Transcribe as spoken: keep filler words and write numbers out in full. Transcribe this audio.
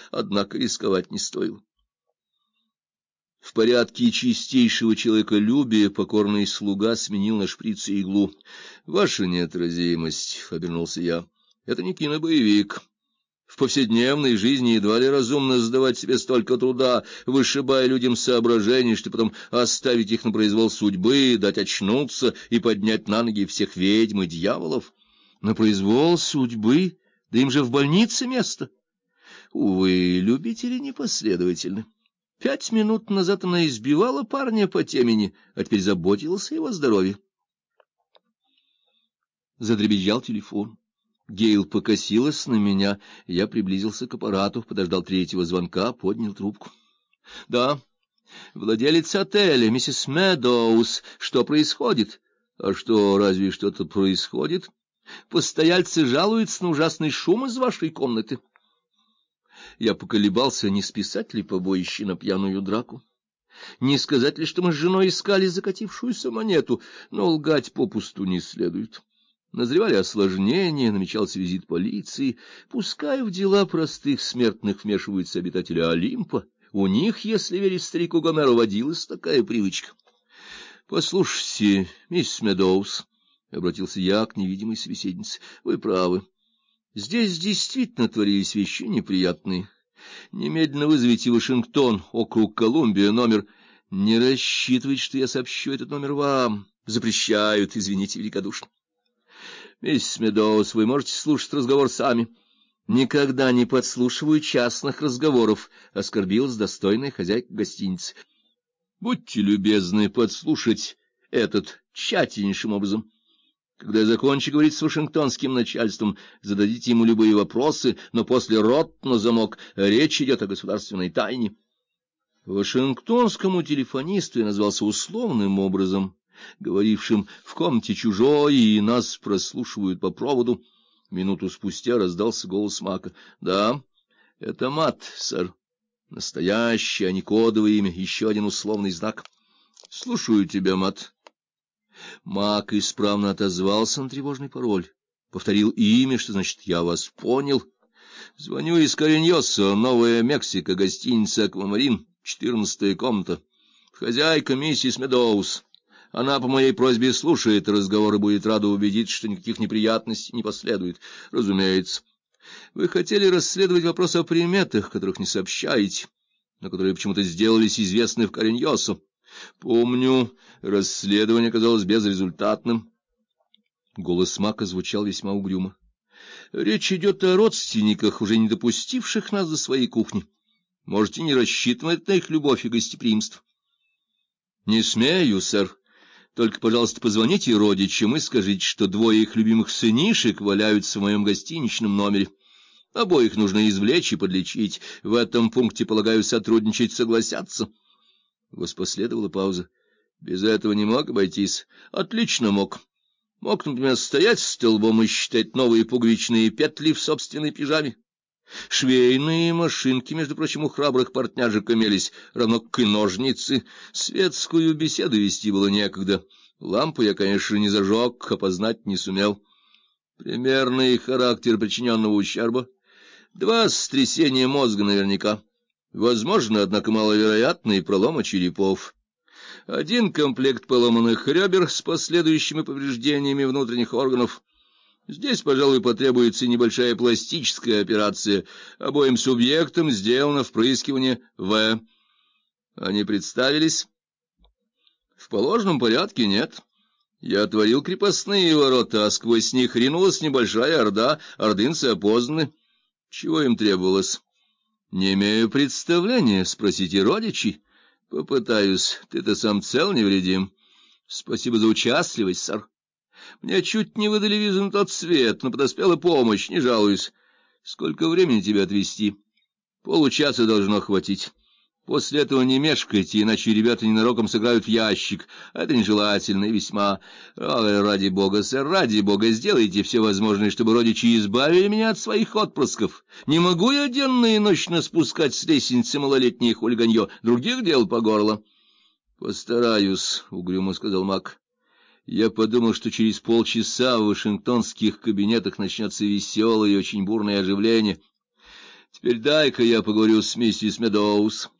однако рисковать не стоило. В порядке чистейшего человеколюбия покорный слуга сменил на шприце иглу. — Ваша неотразимость, — обернулся я, — это не кинобоевик. В повседневной жизни едва ли разумно задавать себе столько труда, вышибая людям соображения, что потом оставить их на произвол судьбы, дать очнуться и поднять на ноги всех ведьм и дьяволов. На произвол судьбы? Да им же в больнице место. Увы, любители непоследовательны. Пять минут назад она избивала парня по темени, а теперь заботилась о его здоровье. Задребезжал телефон. Гейл покосилась на меня, я приблизился к аппарату, подождал третьего звонка, поднял трубку. — Да, владелец отеля, миссис Медоуз. Что происходит? — А что, разве что-то происходит? Постояльцы жалуются на ужасный шум из вашей комнаты. Я поколебался, не списать ли побоище на пьяную драку. Не сказать ли, что мы с женой искали закатившуюся монету, но лгать попусту не следует. Назревали осложнения, намечался визит полиции. Пускай в дела простых смертных вмешиваются обитатели Олимпа. У них, если верить старику Гомеру, водилась такая привычка. — Послушайте, мисс Медоуз, — обратился я к невидимой собеседнице, — вы правы. Здесь действительно творились вещи неприятные. Немедленно вызовите Вашингтон, округ Колумбия, номер... Не рассчитывайте, что я сообщу этот номер вам. Запрещают, извините великодушно. Миссис Медоуз, вы можете слушать разговор сами. Никогда не подслушиваю частных разговоров, оскорбилась достойная хозяйка гостиницы. Будьте любезны подслушать этот тщательнейшим образом. Когда я закончу говорить с вашингтонским начальством, зададите ему любые вопросы, но после рот на замок. Речь идет о государственной тайне. Вашингтонскому телефонисту я назвался условным образом, говорившим в комнате чужой, и нас прослушивают по проводу. Минуту спустя раздался голос Мака. — Да, это Мат, сэр. Настоящее, а не кодовое имя, еще один условный знак. — Слушаю тебя, Мат. Мак исправно отозвался на тревожный пароль. Повторил имя, что значит «я вас понял». Звоню из Кариньоса, Новая Мексика, гостиница «Аквамарин», четырнадцатая комната. Хозяйка миссис Медоуз. Она по моей просьбе слушает разговор и будет рада убедиться, что никаких неприятностей не последует. Разумеется. Вы хотели расследовать вопрос о приметах, которых не сообщаете, но которые почему-то сделались известны в Кариньосо. Помню, расследование оказалось безрезультатным. Голос Мака звучал весьма угрюмо. Речь идет о родственниках, уже не допустивших нас до своей кухни. Можете не рассчитывать на их любовь и гостеприимство. Не смею, сэр. Только, пожалуйста, позвоните родичам и скажите, что двое их любимых сынишек валяются в моем гостиничном номере. Обоих нужно извлечь и подлечить. В этом пункте, полагаю, сотрудничать согласятся. Воспоследовала пауза. Без этого не мог обойтись. Отлично мог. Мог, например, стоять столбом и считать новые пуговичные петли в собственной пижаме. Швейные машинки, между прочим, у храбрых портняжек имелись, равно как и ножницы. Светскую беседу вести было некогда. Лампу я, конечно, не зажег, опознать не сумел. Примерный характер причиненного ущерба. Два сотрясения мозга наверняка. Возможно, однако маловероятно, и пролома черепов. Один комплект поломанных ребер с последующими повреждениями внутренних органов. Здесь, пожалуй, потребуется небольшая пластическая операция. Обоим субъектам сделано впрыскивание В. Они представились? В положенном порядке нет. Я отворил крепостные ворота, а сквозь них ринулась небольшая орда. Ордынцы опознаны. Чего им требовалось? Не имею представления. Спросите родичей. Попытаюсь. Ты-то сам цел невредим. Спасибо за участливость, сэр. Мне чуть не выдали визу на тот свет, но подоспела помощь, не жалуюсь. Сколько времени тебе отвезти? Получаса должно хватить. После этого не мешкайте, иначе ребята ненароком сыграют в ящик. Это нежелательно и весьма... Ой, ради бога, сэр, ради бога, сделайте все возможное, чтобы родичи избавили меня от своих отпрысков. Не могу я денно и ночно спускать с лестницы малолетнее хулиганье, других дел по горло. — Постараюсь, — угрюмо сказал Мак. Я подумал, что через полчаса в вашингтонских кабинетах начнется веселое и очень бурное оживление. Теперь дай-ка я поговорю с миссис Медоуз.